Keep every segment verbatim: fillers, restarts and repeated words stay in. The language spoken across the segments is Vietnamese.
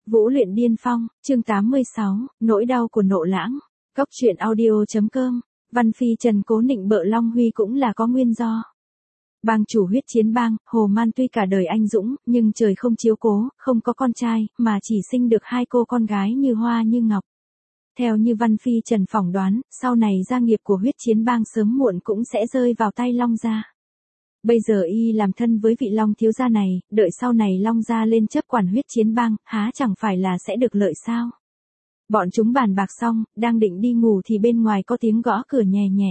Vũ luyện điên phong, chương tám mươi sáu, nỗi đau của Nộ Lãng. Cốc truyện audio chấm com. Văn Phi Trần cố nịnh bợ Long Huy cũng là có nguyên do. Bang chủ huyết chiến bang, Hồ Man tuy cả đời anh dũng, nhưng trời không chiếu cố, không có con trai, mà chỉ sinh được hai cô con gái như hoa như ngọc. Theo như Văn Phi Trần phỏng đoán, sau này gia nghiệp của huyết chiến bang sớm muộn cũng sẽ rơi vào tay Long gia. Bây giờ y làm thân với vị Long thiếu gia này, đợi sau này Long gia lên chấp quản huyết chiến bang, há chẳng phải là sẽ được lợi sao? Bọn chúng bàn bạc xong, đang định đi ngủ thì bên ngoài có tiếng gõ cửa nhẹ nhẹ.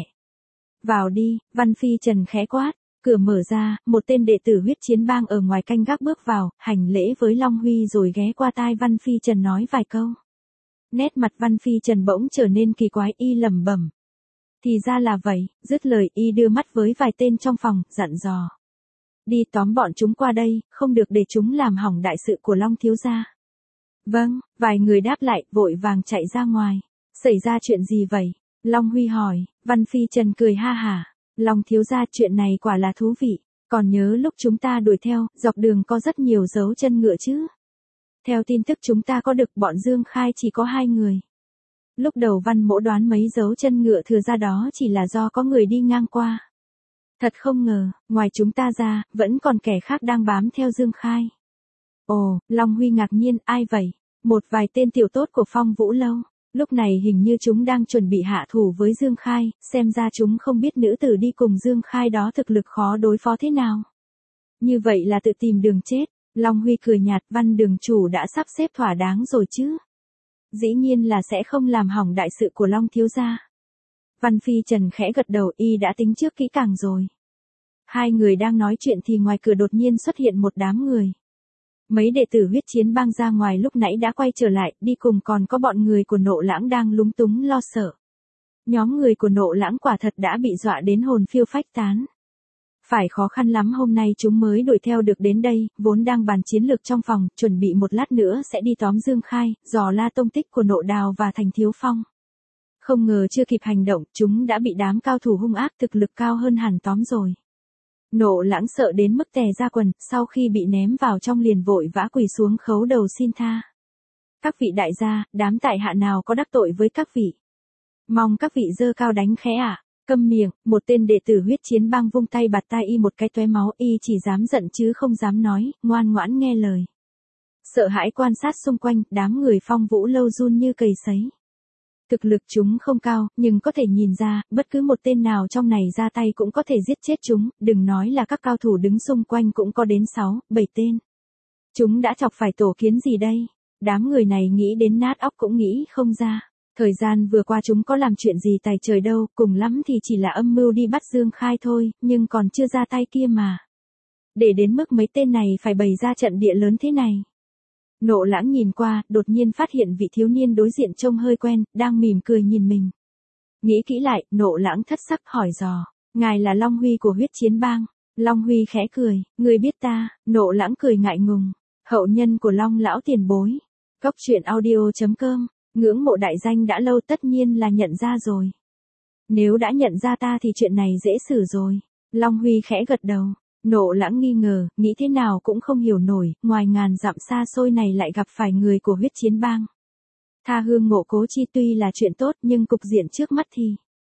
Vào đi, Văn Phi Trần khẽ quát, cửa mở ra, một tên đệ tử huyết chiến bang ở ngoài canh gác bước vào, hành lễ với Long Huy rồi ghé qua tai Văn Phi Trần nói vài câu. Nét mặt Văn Phi Trần bỗng trở nên kỳ quái, y lẩm bẩm. Thì ra là vậy, dứt lời y đưa mắt với vài tên trong phòng, dặn dò. Đi tóm bọn chúng qua đây, không được để chúng làm hỏng đại sự của Long thiếu gia. Vâng, vài người đáp lại, vội vàng chạy ra ngoài. Xảy ra chuyện gì vậy? Long Huy hỏi. Văn Phi Trần cười ha hả. Long thiếu gia, chuyện này quả là thú vị. Còn nhớ lúc chúng ta đuổi theo, dọc đường có rất nhiều dấu chân ngựa chứ? Theo tin tức chúng ta có được, bọn Dương Khai chỉ có hai người. Lúc đầu Văn Mỗ đoán mấy dấu chân ngựa thừa ra đó chỉ là do có người đi ngang qua. Thật không ngờ, ngoài chúng ta ra, vẫn còn kẻ khác đang bám theo Dương Khai. Ồ, Long Huy ngạc nhiên, ai vậy? Một vài tên tiểu tốt của Phong Vũ Lâu. Lúc này hình như chúng đang chuẩn bị hạ thủ với Dương Khai, xem ra chúng không biết nữ tử đi cùng Dương Khai đó thực lực khó đối phó thế nào. Như vậy là tự tìm đường chết. Long Huy cười nhạt, Văn đường chủ đã sắp xếp thỏa đáng rồi chứ? Dĩ nhiên là sẽ không làm hỏng đại sự của Long thiếu gia. Văn Phi Trần khẽ gật đầu, y đã tính trước kỹ càng rồi. Hai người đang nói chuyện thì ngoài cửa đột nhiên xuất hiện một đám người. Mấy đệ tử huyết chiến bang ra ngoài lúc nãy đã quay trở lại, đi cùng còn có bọn người của Nộ Lãng đang lúng túng lo sợ. Nhóm người của Nộ Lãng quả thật đã bị dọa đến hồn phiêu phách tán. Phải khó khăn lắm hôm nay chúng mới đuổi theo được đến đây, vốn đang bàn chiến lược trong phòng, chuẩn bị một lát nữa sẽ đi tóm Dương Khai, dò la tông tích của Nộ Đào và Thành Thiếu Phong. Không ngờ chưa kịp hành động, chúng đã bị đám cao thủ hung ác thực lực cao hơn hẳn tóm rồi. Nộ Lãng sợ đến mức tè ra quần, sau khi bị ném vào trong liền vội vã quỳ xuống khấu đầu xin tha. Các vị đại gia, đám tại hạ nào có đắc tội với các vị? Mong các vị giơ cao đánh khẽ ạ. À. Câm miệng, một tên đệ tử huyết chiến bang vung tay bạt tai y một cái tóe máu, y chỉ dám giận chứ không dám nói, ngoan ngoãn nghe lời. Sợ hãi quan sát xung quanh, đám người Phong Vũ Lâu run như cầy sấy. Thực lực chúng không cao, nhưng có thể nhìn ra, bất cứ một tên nào trong này ra tay cũng có thể giết chết chúng, đừng nói là các cao thủ đứng xung quanh cũng có đến sáu, bảy tên. Chúng đã chọc phải tổ kiến gì đây? Đám người này nghĩ đến nát óc cũng nghĩ không ra. Thời gian vừa qua chúng có làm chuyện gì tài trời đâu, cùng lắm thì chỉ là âm mưu đi bắt Dương Khai thôi, nhưng còn chưa ra tay kia mà. Để đến mức mấy tên này phải bày ra trận địa lớn thế này. Nộ Lãng nhìn qua, đột nhiên phát hiện vị thiếu niên đối diện trông hơi quen, đang mỉm cười nhìn mình. Nghĩ kỹ lại, Nộ Lãng thất sắc hỏi dò, ngài là Long Huy của huyết chiến bang. Long Huy khẽ cười, người biết ta? Nộ Lãng cười ngại ngùng, hậu nhân của Long lão tiền bối. Cốc truyện audio chấm com. Ngưỡng mộ đại danh đã lâu, tất nhiên là nhận ra rồi. Nếu đã nhận ra ta thì chuyện này dễ xử rồi. Long Huy khẽ gật đầu. Nộ Lãng nghi ngờ, nghĩ thế nào cũng không hiểu nổi, ngoài ngàn dặm xa xôi này lại gặp phải người của huyết chiến bang. Tha hương ngộ cố chi tuy là chuyện tốt, nhưng cục diện trước mắt thì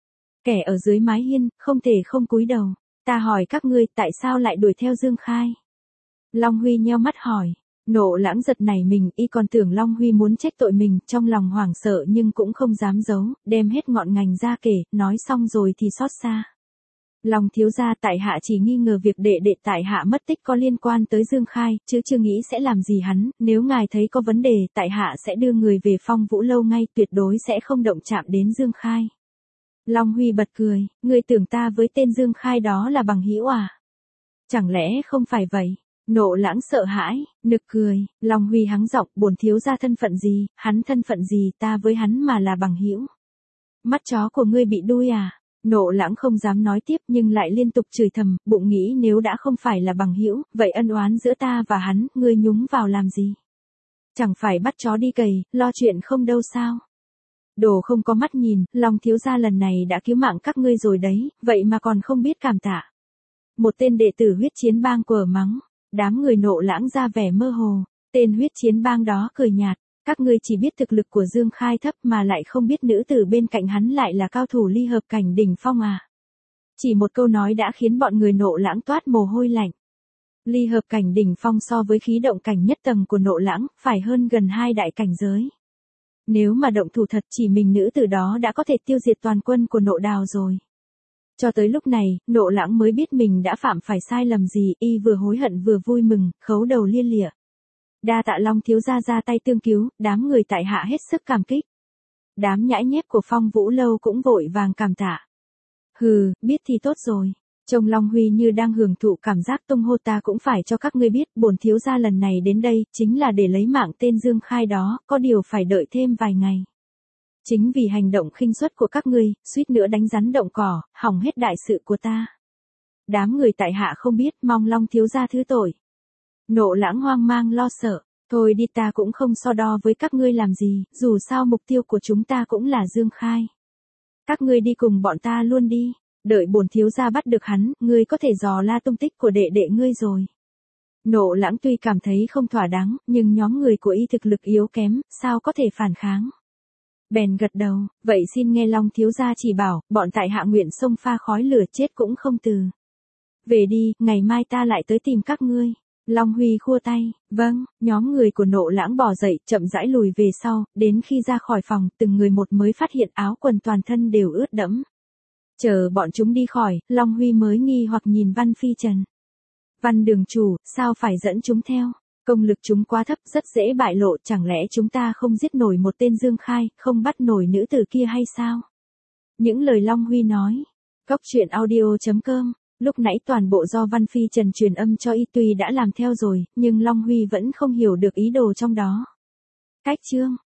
kẻ ở dưới mái hiên, không thể không cúi đầu. Ta hỏi các ngươi, tại sao lại đuổi theo Dương Khai? Long Huy nheo mắt hỏi. Nộ Lãng giật nảy mình, y còn tưởng Long Huy muốn trách tội mình, trong lòng hoảng sợ nhưng cũng không dám giấu, đem hết ngọn ngành ra kể, nói xong rồi thì xót xa. Long thiếu gia, tại hạ chỉ nghi ngờ việc đệ đệ tại hạ mất tích có liên quan tới Dương Khai, chứ chưa nghĩ sẽ làm gì hắn, nếu ngài thấy có vấn đề, tại hạ sẽ đưa người về Phong Vũ Lâu ngay, tuyệt đối sẽ không động chạm đến Dương Khai. Long Huy bật cười, ngươi tưởng ta với tên Dương Khai đó là bằng hữu à? Chẳng lẽ không phải vậy? Nộ Lãng sợ hãi, nực cười, Long Huy hắng giọng, bổn thiếu gia thân phận gì, hắn thân phận gì, ta với hắn mà là bằng hữu. Mắt chó của ngươi bị đuôi à? Nộ Lãng không dám nói tiếp nhưng lại liên tục chửi thầm, bụng nghĩ nếu đã không phải là bằng hữu, vậy ân oán giữa ta và hắn, ngươi nhúng vào làm gì? Chẳng phải bắt chó đi cày, lo chuyện không đâu sao? Đồ không có mắt nhìn, Long thiếu gia lần này đã cứu mạng các ngươi rồi đấy, vậy mà còn không biết cảm tạ. Một tên đệ tử huyết chiến bang quở mắng. Đám người Nộ Lãng ra vẻ mơ hồ, Tên huyết chiến bang đó cười nhạt, các ngươi chỉ biết thực lực của Dương Khai thấp mà lại không biết nữ tử bên cạnh hắn lại là cao thủ ly hợp cảnh đỉnh phong à. Chỉ một câu nói đã khiến bọn người Nộ Lãng toát mồ hôi lạnh. Ly hợp cảnh đỉnh phong so với khí động cảnh nhất tầng của Nộ Lãng, phải hơn gần hai đại cảnh giới. Nếu mà động thủ thật chỉ mình nữ tử đó đã có thể tiêu diệt toàn quân của Nộ Đào rồi. Cho tới lúc này, Nộ Lãng mới biết mình đã phạm phải sai lầm gì, y vừa hối hận vừa vui mừng, khấu đầu lia lịa. Đa tạ Long thiếu gia ra tay tương cứu, đám người tại hạ hết sức cảm kích. Đám nhãi nhép của Phong Vũ Lâu cũng vội vàng cảm tạ. Hừ, biết thì tốt rồi. Trông Long Huy như đang hưởng thụ cảm giác tung hô, ta cũng phải cho các ngươi biết, bổn thiếu gia lần này đến đây, chính là để lấy mạng tên Dương Khai đó, có điều phải đợi thêm vài ngày. Chính vì hành động khinh suất của các ngươi, suýt nữa đánh rắn động cỏ, hỏng hết đại sự của ta. Đám người tại hạ không biết, mong Long thiếu gia thứ tội. Nộ Lãng hoang mang lo sợ, thôi đi, ta cũng không so đo với các ngươi làm gì, dù sao mục tiêu của chúng ta cũng là Dương Khai. Các ngươi đi cùng bọn ta luôn đi, đợi bổn thiếu gia bắt được hắn, ngươi có thể dò la tung tích của đệ đệ ngươi rồi. Nộ Lãng tuy cảm thấy không thỏa đáng, nhưng nhóm người của y thực lực yếu kém, sao có thể phản kháng. Bèn gật đầu, vậy xin nghe Long thiếu gia chỉ bảo, bọn tại hạ nguyện xông pha khói lửa chết cũng không từ. Về đi, ngày mai ta lại tới tìm các ngươi. Long Huy khua tay, vâng, nhóm người của Nộ Lãng bò dậy, chậm rãi lùi về sau, đến khi ra khỏi phòng, từng người một mới phát hiện áo quần toàn thân đều ướt đẫm. Chờ bọn chúng đi khỏi, Long Huy mới nghi hoặc nhìn Văn Phi Trần. Văn đường chủ, sao phải dẫn chúng theo? Công lực chúng quá thấp, rất dễ bại lộ, chẳng lẽ chúng ta không giết nổi một tên Dương Khai, không bắt nổi nữ tử kia hay sao? Những lời Long Huy nói. Cốc truyện audio chấm com. Lúc nãy toàn bộ do Văn Phi Trần truyền âm cho y, tuy đã làm theo rồi, nhưng Long Huy vẫn không hiểu được ý đồ trong đó. Cách chương